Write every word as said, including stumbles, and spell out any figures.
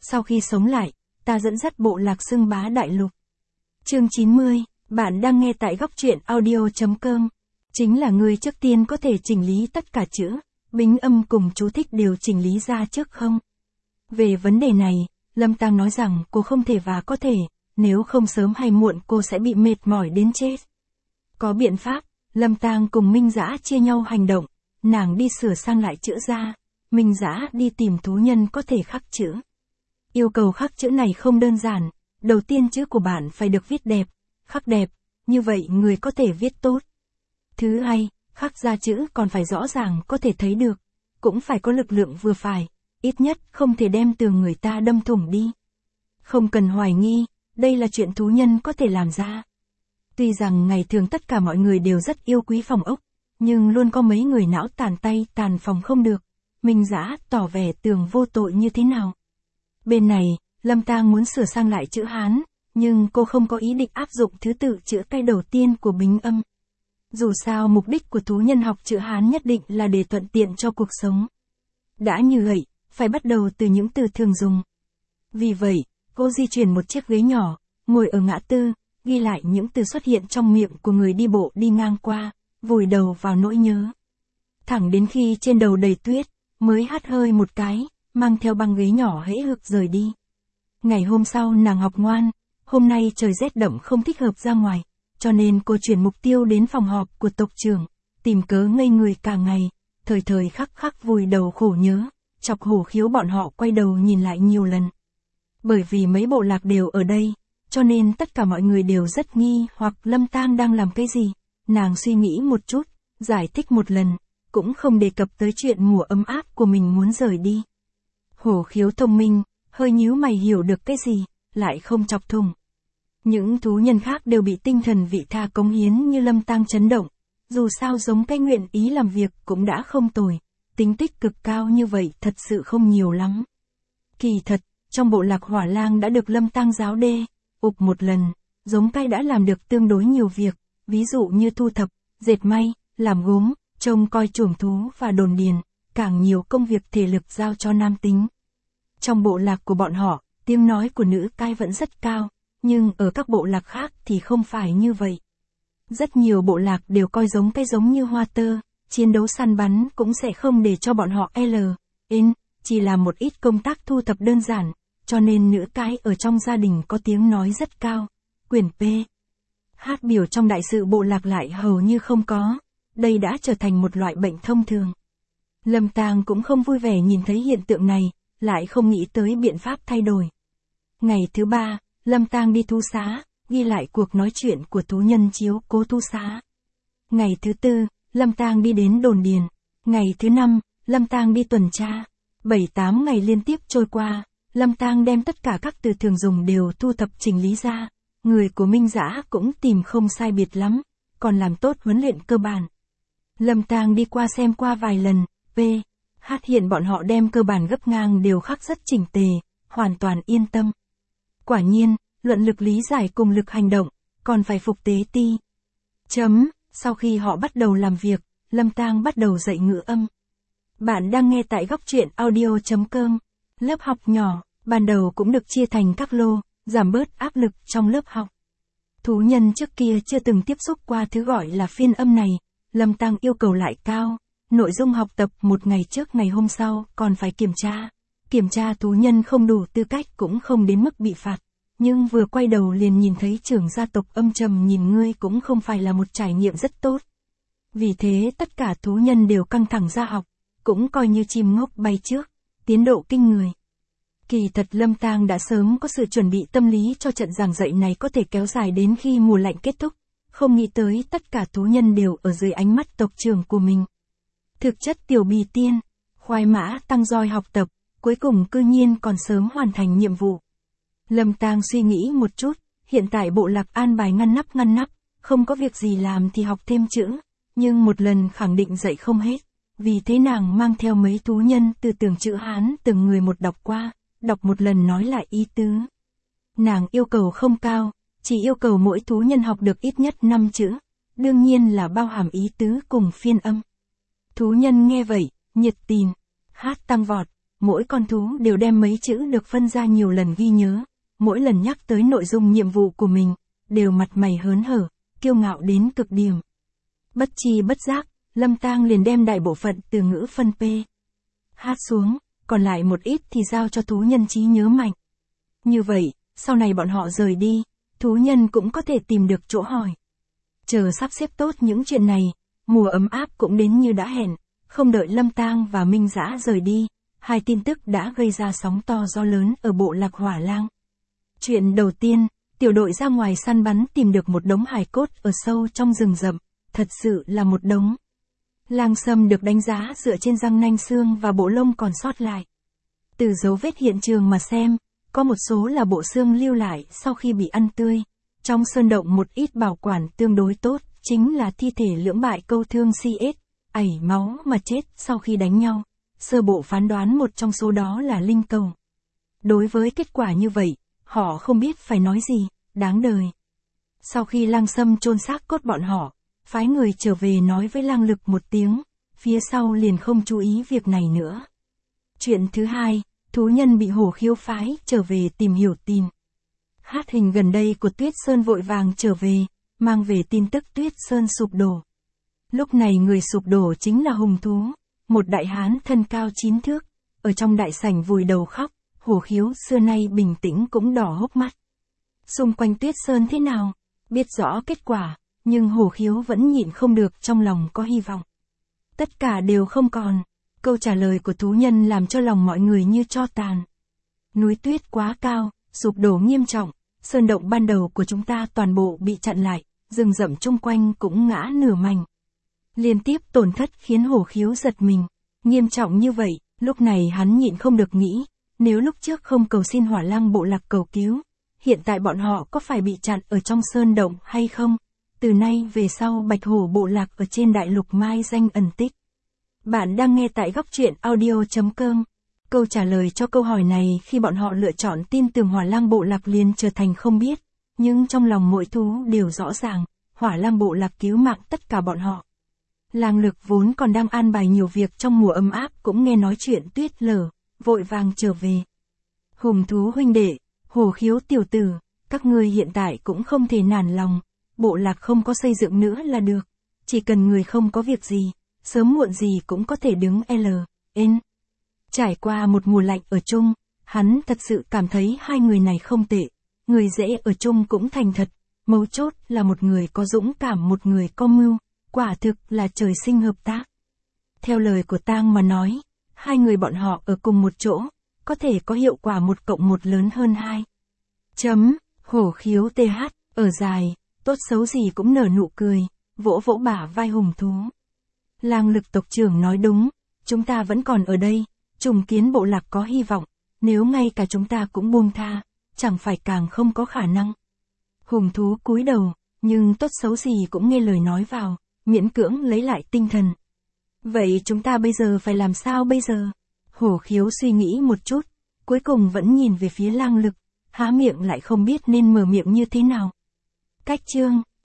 Sau khi sống lại, ta dẫn dắt bộ lạc xưng bá đại lục. Chương chín mươi, bạn đang nghe tại góc truyện audio chấm com. Chính là người trước tiên có thể chỉnh lý tất cả chữ, bính âm cùng chú thích đều chỉnh lý ra trước không? Về vấn đề này, Lâm Tang nói rằng cô không thể và có thể, nếu không sớm hay muộn cô sẽ bị mệt mỏi đến chết. Có biện pháp, Lâm Tang cùng Minh Dã chia nhau hành động, nàng đi sửa sang lại chữ ra, Minh Dã đi tìm thú nhân có thể khắc chữ. Yêu cầu khắc chữ này không đơn giản, đầu tiên chữ của bạn phải được viết đẹp, khắc đẹp, như vậy người có thể viết tốt. Thứ hai, khắc ra chữ còn phải rõ ràng có thể thấy được, cũng phải có lực lượng vừa phải, ít nhất không thể đem tường người ta đâm thủng đi. Không cần hoài nghi, đây là chuyện thú nhân có thể làm ra. Tuy rằng ngày thường tất cả mọi người đều rất yêu quý phòng ốc, nhưng luôn có mấy người não tàn tay tàn phòng không được. Minh Dã tỏ vẻ tường vô tội như thế nào. Bên này, Lâm Tang muốn sửa sang lại chữ Hán, nhưng cô không có ý định áp dụng thứ tự chữ cái đầu tiên của bính âm. Dù sao mục đích của thú nhân học chữ Hán nhất định là để thuận tiện cho cuộc sống. Đã như vậy, phải bắt đầu từ những từ thường dùng. Vì vậy, cô di chuyển một chiếc ghế nhỏ, ngồi ở ngã tư, ghi lại những từ xuất hiện trong miệng của người đi bộ đi ngang qua, vùi đầu vào nỗi nhớ. Thẳng đến khi trên đầu đầy tuyết, mới hắt hơi một cái, mang theo băng ghế nhỏ hễ hực rời đi. Ngày hôm sau nàng học ngoan, hôm nay trời rét đậm không thích hợp ra ngoài, cho nên cô chuyển mục tiêu đến phòng họp của tộc trưởng, tìm cớ ngây người cả ngày, thời thời khắc khắc vùi đầu khổ nhớ, chọc hổ khiếu bọn họ quay đầu nhìn lại nhiều lần. Bởi vì mấy bộ lạc đều ở đây, cho nên tất cả mọi người đều rất nghi hoặc Lâm Tang đang làm cái gì. Nàng suy nghĩ một chút, giải thích một lần, cũng không đề cập tới chuyện mùa ấm áp của mình muốn rời đi. Hổ khiếu thông minh, hơi nhíu mày hiểu được cái gì, lại không chọc thùng. Những thú nhân khác đều bị tinh thần vị tha cống hiến như Lâm Tang chấn động, dù sao giống cái nguyện ý làm việc cũng đã không tồi, tính tích cực cao như vậy thật sự không nhiều lắm. Kỳ thật, trong bộ lạc Hỏa Lang đã được Lâm Tang giáo đê, ụp một lần, giống cái đã làm được tương đối nhiều việc, ví dụ như thu thập, dệt may, làm gốm, trông coi chuồng thú và đồn điền, càng nhiều công việc thể lực giao cho nam tính. Trong bộ lạc của bọn họ, tiếng nói của nữ cai vẫn rất cao, nhưng ở các bộ lạc khác thì không phải như vậy. Rất nhiều bộ lạc đều coi giống cái giống như hoa tơ, chiến đấu săn bắn cũng sẽ không để cho bọn họ L, N, chỉ làm một ít công tác thu thập đơn giản, cho nên nữ cai ở trong gia đình có tiếng nói rất cao. Quyển P. Hát biểu trong đại sự bộ lạc lại hầu như không có, đây đã trở thành một loại bệnh thông thường. Lâm Tang cũng không vui vẻ nhìn thấy hiện tượng này, lại không nghĩ tới biện pháp thay đổi. Ngày thứ ba, Lâm Tang đi thú xá, ghi lại cuộc nói chuyện của thú nhân chiếu cố thú xá. Ngày thứ tư, Lâm Tang đi đến đồn điền. Ngày thứ năm, Lâm Tang đi tuần tra. Bảy tám ngày liên tiếp trôi qua, Lâm Tang đem tất cả các từ thường dùng đều thu thập chỉnh lý ra. Người của Minh Dã cũng tìm không sai biệt lắm, còn làm tốt huấn luyện cơ bản. Lâm Tang đi qua xem qua vài lần, P. Hát hiện bọn họ đem cơ bản gấp ngang đều khắc rất chỉnh tề, hoàn toàn yên tâm. Quả nhiên, luận lực lý giải cùng lực hành động, còn phải phục tế ti. Chấm, sau khi họ bắt đầu làm việc, Lâm Tang bắt đầu dạy ngữ âm. Bạn đang nghe tại góc truyện audio chấm com. Lớp học nhỏ, ban đầu cũng được chia thành các lô, giảm bớt áp lực trong lớp học. Thú nhân trước kia chưa từng tiếp xúc qua thứ gọi là phiên âm này, Lâm Tang yêu cầu lại cao. Nội dung học tập một ngày trước ngày hôm sau còn phải kiểm tra. Kiểm tra thú nhân không đủ tư cách cũng không đến mức bị phạt. Nhưng vừa quay đầu liền nhìn thấy trưởng gia tộc âm trầm nhìn ngươi cũng không phải là một trải nghiệm rất tốt. Vì thế tất cả thú nhân đều căng thẳng ra học, cũng coi như chim ngốc bay trước, tiến độ kinh người. Kỳ thật Lâm Tang đã sớm có sự chuẩn bị tâm lý cho trận giảng dạy này có thể kéo dài đến khi mùa lạnh kết thúc, không nghĩ tới tất cả thú nhân đều ở dưới ánh mắt tộc trưởng của mình. Thực chất tiểu bì tiên, khoái mã tăng roi học tập, cuối cùng cư nhiên còn sớm hoàn thành nhiệm vụ. Lâm Tang suy nghĩ một chút, hiện tại bộ lạc an bài ngăn nắp ngăn nắp, không có việc gì làm thì học thêm chữ, nhưng một lần khẳng định dạy không hết, vì thế nàng mang theo mấy thú nhân từ tưởng chữ Hán từng người một đọc qua, đọc một lần nói lại ý tứ. Nàng yêu cầu không cao, chỉ yêu cầu mỗi thú nhân học được ít nhất năm chữ, đương nhiên là bao hàm ý tứ cùng phiên âm. Thú nhân nghe vậy, nhiệt tình, hát tăng vọt, mỗi con thú đều đem mấy chữ được phân ra nhiều lần ghi nhớ, mỗi lần nhắc tới nội dung nhiệm vụ của mình, đều mặt mày hớn hở, kiêu ngạo đến cực điểm. Bất chi bất giác, Lâm Tang liền đem đại bộ phận từ ngữ phân P hát xuống, còn lại một ít thì giao cho thú nhân trí nhớ mạnh. Như vậy, sau này bọn họ rời đi, thú nhân cũng có thể tìm được chỗ hỏi. Chờ sắp xếp tốt những chuyện này, mùa ấm áp cũng đến như đã hẹn, không đợi Lâm Tang và Minh Dã rời đi, hai tin tức đã gây ra sóng to gió lớn ở bộ lạc Hỏa Lang. Chuyện đầu tiên, tiểu đội ra ngoài săn bắn tìm được một đống hài cốt ở sâu trong rừng rậm, thật sự là một đống. Lang sâm được đánh giá dựa trên răng nanh xương và bộ lông còn sót lại. Từ dấu vết hiện trường mà xem, có một số là bộ xương lưu lại sau khi bị ăn tươi. Trong sơn động một ít bảo quản tương đối tốt, chính là thi thể lưỡng bại câu thương xê ét, ảy máu mà chết sau khi đánh nhau. Sơ bộ phán đoán một trong số đó là linh cầu. Đối với kết quả như vậy, họ không biết phải nói gì, đáng đời. Sau khi Lang Sâm chôn xác cốt bọn họ, phái người trở về nói với Lang Lực một tiếng, phía sau liền không chú ý việc này nữa. Chuyện thứ hai, thú nhân bị Hổ Khiếu phái trở về tìm hiểu tin. Hát hình gần đây của Tuyết Sơn vội vàng trở về, mang về tin tức Tuyết Sơn sụp đổ. Lúc này người sụp đổ chính là hùng thú, một đại hán thân cao chín thước, ở trong đại sảnh vùi đầu khóc. Hổ Khiếu xưa nay bình tĩnh cũng đỏ hốc mắt. Xung quanh Tuyết Sơn thế nào, biết rõ kết quả, nhưng Hổ Khiếu vẫn nhịn không được, trong lòng có hy vọng. Tất cả đều không còn. Câu trả lời của thú nhân làm cho lòng mọi người như tro tàn. Núi tuyết quá cao, sụp đổ nghiêm trọng, sơn động ban đầu của chúng ta toàn bộ bị chặn lại, rừng rậm chung quanh cũng ngã nửa mảnh. Liên tiếp tổn thất khiến Hổ Khiếu giật mình. Nghiêm trọng như vậy, lúc này hắn nhịn không được nghĩ, nếu lúc trước không cầu xin Hỏa Lang bộ lạc cầu cứu, hiện tại bọn họ có phải bị chặn ở trong sơn động hay không? Từ nay về sau Bạch Hổ bộ lạc ở trên đại lục mai danh ẩn tích. Bạn đang nghe tại góc truyện audio chấm com. Câu trả lời cho câu hỏi này khi bọn họ lựa chọn tin tưởng Hỏa Lang bộ lạc liền trở thành không biết, nhưng trong lòng mỗi thú đều rõ ràng, Hỏa Lang bộ lạc cứu mạng tất cả bọn họ. Lang Lực vốn còn đang an bài nhiều việc trong mùa ấm áp cũng nghe nói chuyện tuyết lở, vội vàng trở về. Hùng thú huynh đệ, Hổ Khiếu tiểu tử, các ngươi hiện tại cũng không thể nản lòng, bộ lạc không có xây dựng nữa là được, chỉ cần người không có việc gì, sớm muộn gì cũng có thể đứng L, N. Trải qua một mùa lạnh ở chung, hắn thật sự cảm thấy hai người này không tệ, người dễ ở chung cũng thành thật, mấu chốt là một người có dũng cảm một người có mưu, quả thực là trời sinh hợp tác. Theo lời của Tang mà nói, hai người bọn họ ở cùng một chỗ, có thể có hiệu quả một cộng một lớn hơn hai. Chấm, Hổ Khiếu th, ở dài, tốt xấu gì cũng nở nụ cười, vỗ vỗ bả vai hùng thú. Lang Lực tộc trưởng nói đúng, chúng ta vẫn còn ở đây, trùng kiến bộ lạc có hy vọng, nếu ngay cả chúng ta cũng buông tha, chẳng phải càng không có khả năng. Hùng thú cúi đầu, nhưng tốt xấu gì cũng nghe lời nói vào, miễn cưỡng lấy lại tinh thần. Vậy chúng ta bây giờ phải làm sao bây giờ? Hổ Khiếu suy nghĩ một chút, cuối cùng vẫn nhìn về phía Lang Lực, há miệng lại không biết nên mở miệng như thế nào. Cách chương